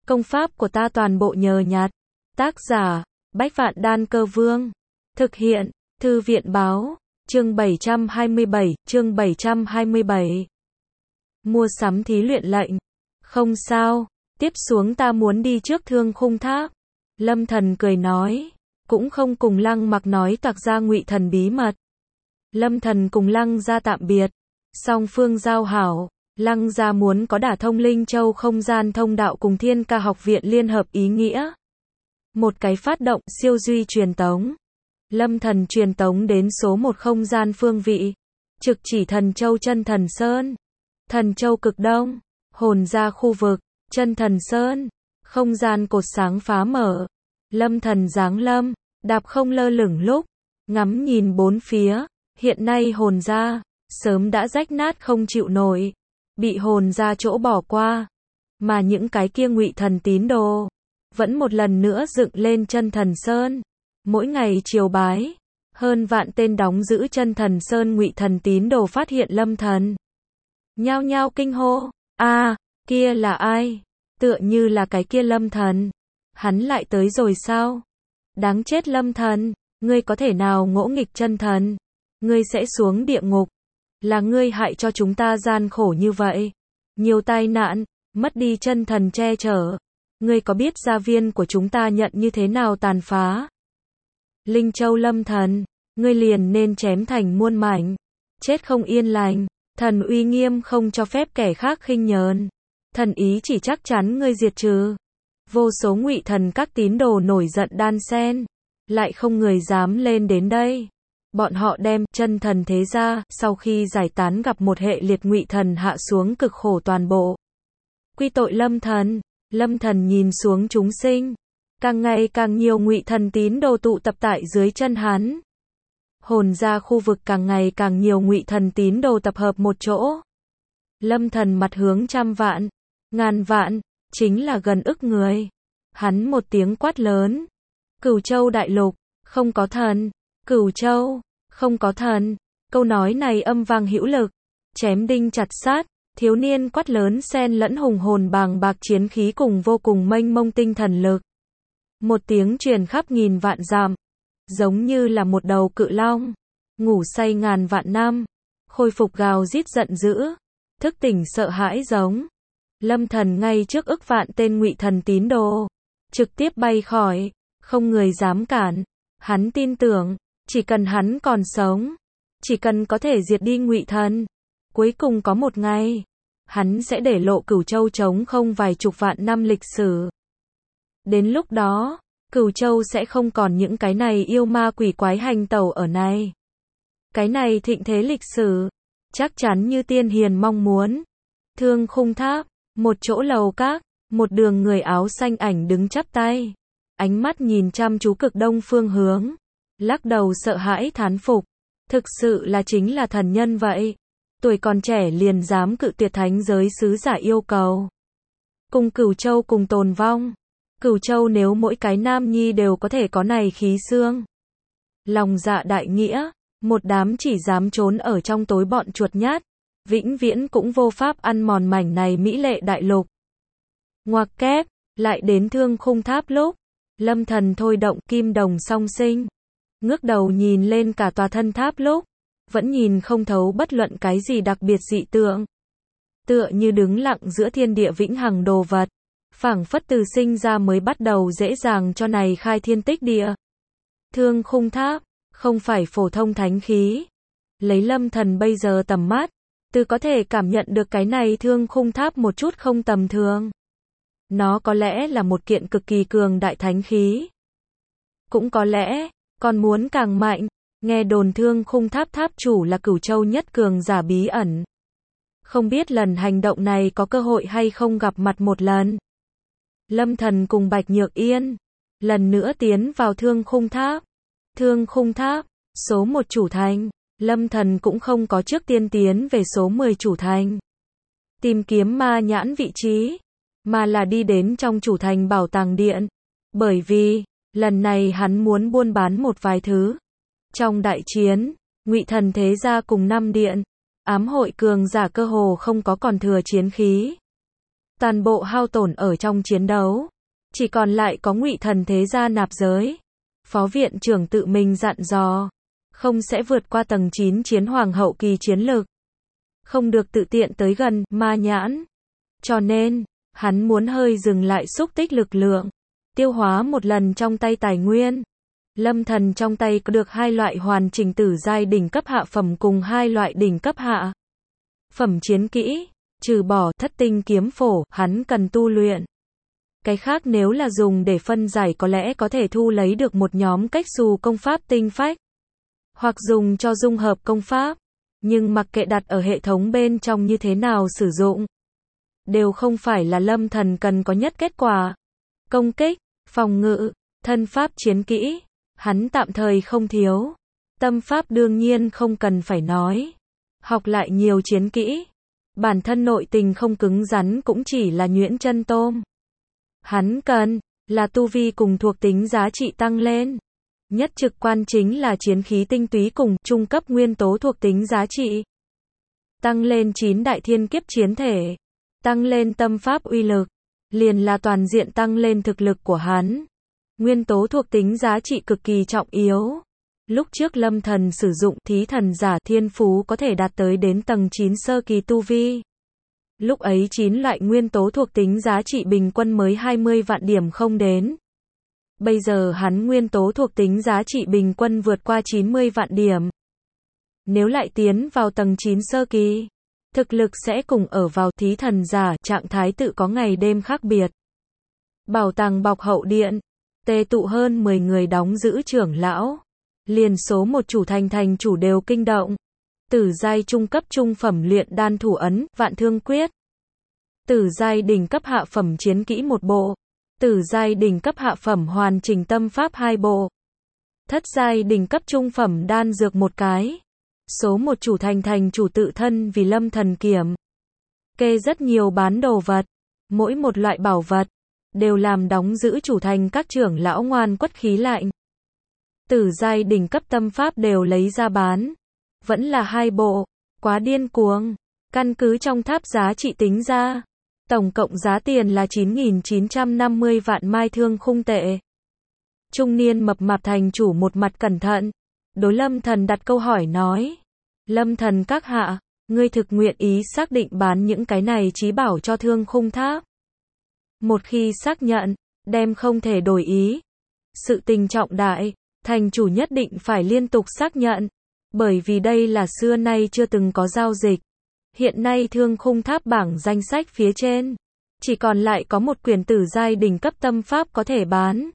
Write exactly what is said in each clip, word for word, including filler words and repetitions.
Công pháp của ta toàn bộ nhờ nhặt. Tác giả, Bách Vạn Đan Cơ Vương. Thực hiện, Thư viện Báo. Chương bảy trăm hai mươi bảy, chương bảy trăm hai mươi bảy. Mua sắm thí luyện lệnh. Không sao, tiếp xuống ta muốn đi trước Thương Khung Tháp. Lâm Thần cười nói, cũng không cùng Lăng Mặc nói toạc ra Ngụy Thần bí mật. Lâm Thần cùng Lăng gia tạm biệt, song phương giao hảo. Lăng gia muốn có đả thông Linh Châu không gian thông đạo cùng Thiên Ca học viện liên hợp ý nghĩa. Một cái phát động siêu duy truyền tống. Lâm Thần truyền tống đến số một không gian phương vị. Trực chỉ Thần Châu Chân Thần Sơn. Thần Châu cực đông. Hồn gia khu vực. Chân Thần Sơn. Không gian cột sáng phá mở. Lâm Thần giáng lâm. Đạp không lơ lửng lúc. Ngắm nhìn bốn phía. Hiện nay hồn gia. Sớm đã rách nát không chịu nổi. Bị hồn gia chỗ bỏ qua. Mà những cái kia Ngụy Thần tín đồ. Vẫn một lần nữa dựng lên Chân Thần Sơn. Mỗi ngày triều bái. Hơn vạn tên đóng giữ Chân Thần Sơn Ngụy Thần tín đồ phát hiện Lâm Thần. Nhao nhao kinh hô. A, kia là ai? Tựa như là cái kia Lâm Thần. Hắn lại tới rồi sao? Đáng chết Lâm Thần. Ngươi có thể nào ngỗ nghịch Chân Thần? Ngươi sẽ xuống địa ngục. Là ngươi hại cho chúng ta gian khổ như vậy. Nhiều tai nạn, mất đi Chân Thần che chở. Ngươi có biết gia viên của chúng ta nhận như thế nào tàn phá? Linh Châu Lâm Thần, ngươi liền nên chém thành muôn mảnh. Chết không yên lành. Thần uy nghiêm không cho phép kẻ khác khinh nhờn. Thần ý chỉ chắc chắn ngươi diệt trừ. Vô số Ngụy Thần các tín đồ nổi giận đan sen. Lại không người dám lên đến đây. Bọn họ đem Chân Thần thế gia sau khi giải tán gặp một hệ liệt Ngụy Thần hạ xuống cực khổ toàn bộ. Quy tội Lâm Thần. Lâm Thần nhìn xuống chúng sinh. Càng ngày càng nhiều Ngụy Thần tín đồ tụ tập tại dưới chân hắn. Hồn gia khu vực càng ngày càng nhiều Ngụy Thần tín đồ tập hợp một chỗ. Lâm Thần mặt hướng trăm vạn, ngàn vạn, chính là gần ức người. Hắn một tiếng quát lớn. Cửu Châu đại lục, không có thần. Cửu Châu, không có thần. Câu nói này âm vang hữu lực. Chém đinh chặt sát. Thiếu niên quát lớn xen lẫn hùng hồn bàng bạc chiến khí cùng vô cùng mênh mông tinh thần lực. Một tiếng truyền khắp nghìn vạn dặm. Giống như là một đầu cự long. Ngủ say ngàn vạn năm. Khôi phục gào rít giận dữ. Thức tỉnh sợ hãi giống. Lâm Thần ngay trước ức vạn tên Ngụy Thần tín đồ. Trực tiếp bay khỏi. Không người dám cản. Hắn tin tưởng. Chỉ cần hắn còn sống. Chỉ cần có thể diệt đi Ngụy Thần. Cuối cùng có một ngày. Hắn sẽ để lộ Cửu Châu trống không vài chục vạn năm lịch sử. Đến lúc đó, Cửu Châu sẽ không còn những cái này yêu ma quỷ quái hành tẩu ở này. Cái này thịnh thế lịch sử, chắc chắn như tiên hiền mong muốn. Thương Khung Tháp, một chỗ lầu các, một đường người áo xanh ảnh đứng chắp tay. Ánh mắt nhìn chăm chú cực đông phương hướng. Lắc đầu sợ hãi thán phục. Thực sự là chính là thần nhân vậy. Tuổi còn trẻ liền dám cự tuyệt thánh giới sứ giả yêu cầu. Cùng Cửu Châu cùng tồn vong. Cửu Châu nếu mỗi cái nam nhi đều có thể có này khí xương. Lòng dạ đại nghĩa, một đám chỉ dám trốn ở trong tối bọn chuột nhát, vĩnh viễn cũng vô pháp ăn mòn mảnh này mỹ lệ đại lục. Ngoặc kép, lại đến Thương Khung Tháp lúc, Lâm Thần thôi động kim đồng song sinh. Ngước đầu nhìn lên cả tòa thân tháp lúc, vẫn nhìn không thấu bất luận cái gì đặc biệt dị tượng. Tựa như đứng lặng giữa thiên địa vĩnh hằng đồ vật. Phảng phất từ sinh ra mới bắt đầu dễ dàng cho này khai thiên tích địa. Thương Khung Tháp, không phải phổ thông thánh khí. Lấy Lâm Thần bây giờ tầm mắt, từ có thể cảm nhận được cái này Thương Khung Tháp một chút không tầm thường. Nó có lẽ là một kiện cực kỳ cường đại thánh khí. Cũng có lẽ, còn muốn càng mạnh. Nghe đồn Thương Khung Tháp tháp chủ là Cửu Châu nhất cường giả bí ẩn. Không biết lần hành động này có cơ hội hay không gặp mặt một lần. Lâm Thần cùng Bạch Nhược Yên lần nữa tiến vào Thương Khung Tháp. Thương Khung Tháp, số một chủ thành. Lâm Thần cũng không có trước tiên tiến về số mười chủ thành. Tìm kiếm ma nhãn vị trí. Mà là đi đến trong chủ thành bảo tàng điện. Bởi vì, lần này hắn muốn buôn bán một vài thứ. Trong đại chiến, Ngụy Thần thế gia cùng năm điện. Ám hội cường giả cơ hồ không có còn thừa chiến khí. toàn bộ hao tổn ở trong chiến đấu. Chỉ còn lại có Ngụy Thần thế gia nạp giới. Phó viện trưởng tự mình dặn dò, không sẽ vượt qua tầng chín chiến hoàng hậu kỳ chiến lực. Không được tự tiện tới gần ma nhãn. Cho nên, hắn muốn hơi dừng lại xúc tích lực lượng, tiêu hóa một lần trong tay tài nguyên. Lâm Thần trong tay có được hai loại hoàn chỉnh tử giai đỉnh cấp hạ phẩm cùng hai loại đỉnh cấp hạ phẩm chiến kỹ, trừ bỏ thất tinh kiếm phổ, hắn cần tu luyện. Cái khác nếu là dùng để phân giải có lẽ có thể thu lấy được một nhóm cách xù công pháp tinh phách, hoặc dùng cho dung hợp công pháp, nhưng mặc kệ đặt ở hệ thống bên trong như thế nào sử dụng, đều không phải là Lâm Thần cần có nhất kết quả. Công kích, phòng ngự, thân pháp chiến kỹ, hắn tạm thời không thiếu. Tâm pháp đương nhiên không cần phải nói. Học lại nhiều chiến kỹ. Bản thân nội tình không cứng rắn cũng chỉ là nhuyễn chân tôm. Hắn cần là tu vi cùng thuộc tính giá trị tăng lên. Nhất trực quan chính là chiến khí tinh túy cùng trung cấp nguyên tố thuộc tính giá trị. Tăng lên chín đại thiên kiếp chiến thể. Tăng lên tâm pháp uy lực. Liền là toàn diện tăng lên thực lực của hắn. Nguyên tố thuộc tính giá trị cực kỳ trọng yếu. Lúc trước Lâm Thần sử dụng thí thần giả thiên phú có thể đạt tới đến tầng chín sơ kỳ tu vi. Lúc ấy chín loại nguyên tố thuộc tính giá trị bình quân mới hai mươi vạn điểm không đến. Bây giờ hắn nguyên tố thuộc tính giá trị bình quân vượt qua chín mươi vạn điểm. Nếu lại tiến vào tầng chín sơ kỳ, thực lực sẽ cùng ở vào thí thần giả, trạng thái tự có ngày đêm khác biệt. Bảo tàng bọc hậu điện, tề tụ hơn mười người đóng giữ trưởng lão. Liền số một chủ thành thành chủ đều kinh động. Tử giai trung cấp trung phẩm luyện đan thủ ấn, vạn thương quyết. Tử giai đỉnh cấp hạ phẩm chiến kỹ một bộ. Tử giai đỉnh cấp hạ phẩm hoàn chỉnh tâm pháp hai bộ. Thất giai đỉnh cấp trung phẩm đan dược một cái. Số một chủ thành thành chủ tự thân vì Lâm Thần kiểm kê rất nhiều bán đồ vật. Mỗi một loại bảo vật đều làm đóng giữ chủ thành các trưởng lão ngoan quất khí lạnh. Tử giai đỉnh cấp tâm pháp đều lấy ra bán. Vẫn là hai bộ. Quá điên cuồng. Căn cứ trong tháp giá trị tính ra. Tổng cộng giá tiền là chín nghìn chín trăm năm mươi vạn mai thương khung tệ. Trung niên mập mạp thành chủ một mặt cẩn thận. Đối Lâm Thần đặt câu hỏi nói. Lâm Thần các hạ, ngươi thực nguyện ý xác định bán những cái này chí bảo cho thương khung tháp. Một khi xác nhận, đem không thể đổi ý. Sự tình trọng đại. Thành chủ nhất định phải liên tục xác nhận, bởi vì đây là xưa nay chưa từng có giao dịch. Hiện nay thương khung tháp bảng danh sách phía trên, chỉ còn lại có một quyển tử giai đỉnh cấp tâm pháp có thể bán.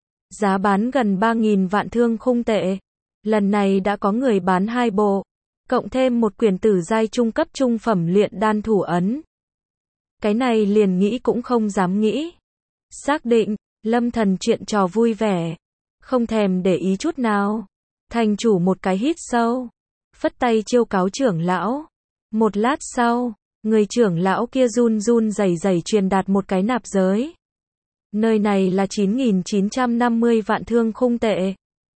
Giá bán gần ba nghìn vạn thương khung tệ. Lần này đã có người bán hai bộ, cộng thêm một quyển tử giai trung cấp trung phẩm luyện đan thủ ấn. Cái này liền nghĩ cũng không dám nghĩ. Xác định, Lâm Thần chuyện trò vui vẻ. Không thèm để ý chút nào. Thành chủ một cái hít sâu. Phất tay chiêu cáo trưởng lão. Một lát sau, người trưởng lão kia run run rẩy rẩy truyền đạt một cái nạp giới. Nơi này là chín nghìn chín trăm năm mươi vạn thương khung tệ.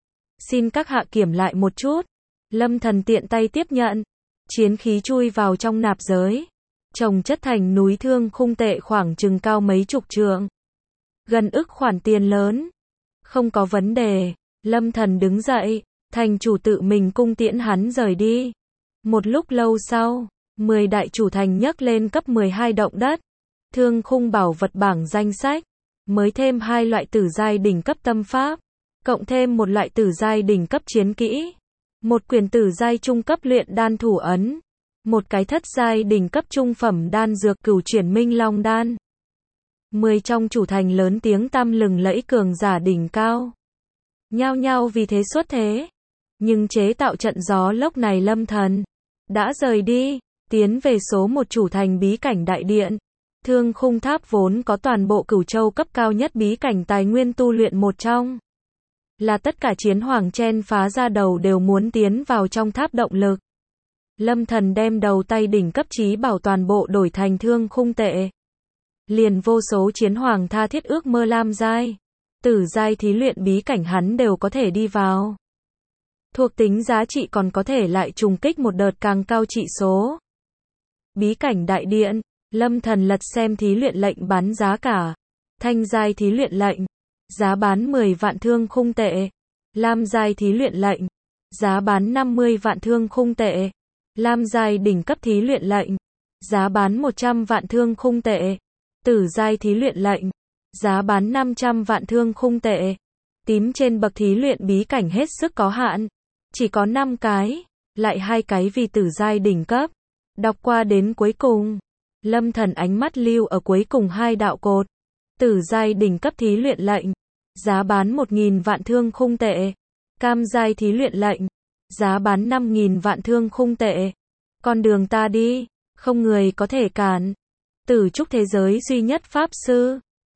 Xin các hạ kiểm lại một chút. Lâm Thần tiện tay tiếp nhận. Chiến khí chui vào trong nạp giới. Chồng chất thành núi thương khung tệ khoảng chừng cao mấy chục trượng. Gần ức khoản tiền lớn. Không có vấn đề. Lâm Thần đứng dậy. Thành chủ tự mình cung tiễn hắn rời đi. Một lúc lâu sau, mười đại chủ thành nhấc lên cấp mười hai động đất. Thương khung bảo vật bảng danh sách. Mới thêm hai loại tử giai đỉnh cấp tâm pháp. Cộng thêm một loại tử giai đỉnh cấp chiến kỹ. Một quyển tử giai trung cấp luyện đan thủ ấn. Một cái thất giai đỉnh cấp trung phẩm đan dược cửu chuyển minh long đan. Mười trong chủ thành lớn tiếng tăm lừng lẫy cường giả đỉnh cao. Nhao nhao vì thế xuất thế. Nhưng chế tạo trận gió lốc này Lâm Thần đã rời đi, tiến về số một chủ thành bí cảnh đại điện. Thương khung tháp vốn có toàn bộ Cửu Châu cấp cao nhất bí cảnh tài nguyên tu luyện một trong. Là tất cả chiến hoàng chen phá ra đầu đều muốn tiến vào trong tháp động lực. Lâm Thần đem đầu tay đỉnh cấp chí bảo toàn bộ đổi thành thương khung tệ. Liền vô số chiến hoàng tha thiết ước mơ lam giai, tử giai thí luyện bí cảnh hắn đều có thể đi vào. Thuộc tính giá trị còn có thể lại trùng kích một đợt càng cao trị số. Bí cảnh đại điện, Lâm Thần lật xem thí luyện lệnh bán giá cả. Thanh giai thí luyện lệnh, giá bán mười vạn thương khung tệ. Lam giai thí luyện lệnh, giá bán năm mươi vạn thương khung tệ. Lam giai đỉnh cấp thí luyện lệnh, giá bán một trăm vạn thương khung tệ. Tử giai thí luyện lệnh, giá bán năm trăm vạn thương khung tệ. Tím trên bậc thí luyện bí cảnh hết sức có hạn, chỉ có năm cái, lại hai cái vì tử giai đỉnh cấp. Đọc qua đến cuối cùng, Lâm Thần ánh mắt lưu ở cuối cùng hai đạo cột. Tử giai đỉnh cấp thí luyện lệnh, giá bán một nghìn vạn thương khung tệ. Cam giai thí luyện lệnh, giá bán năm nghìn vạn thương khung tệ. Con đường ta đi, không người có thể cản. Tử trúc thế giới duy nhất pháp sư.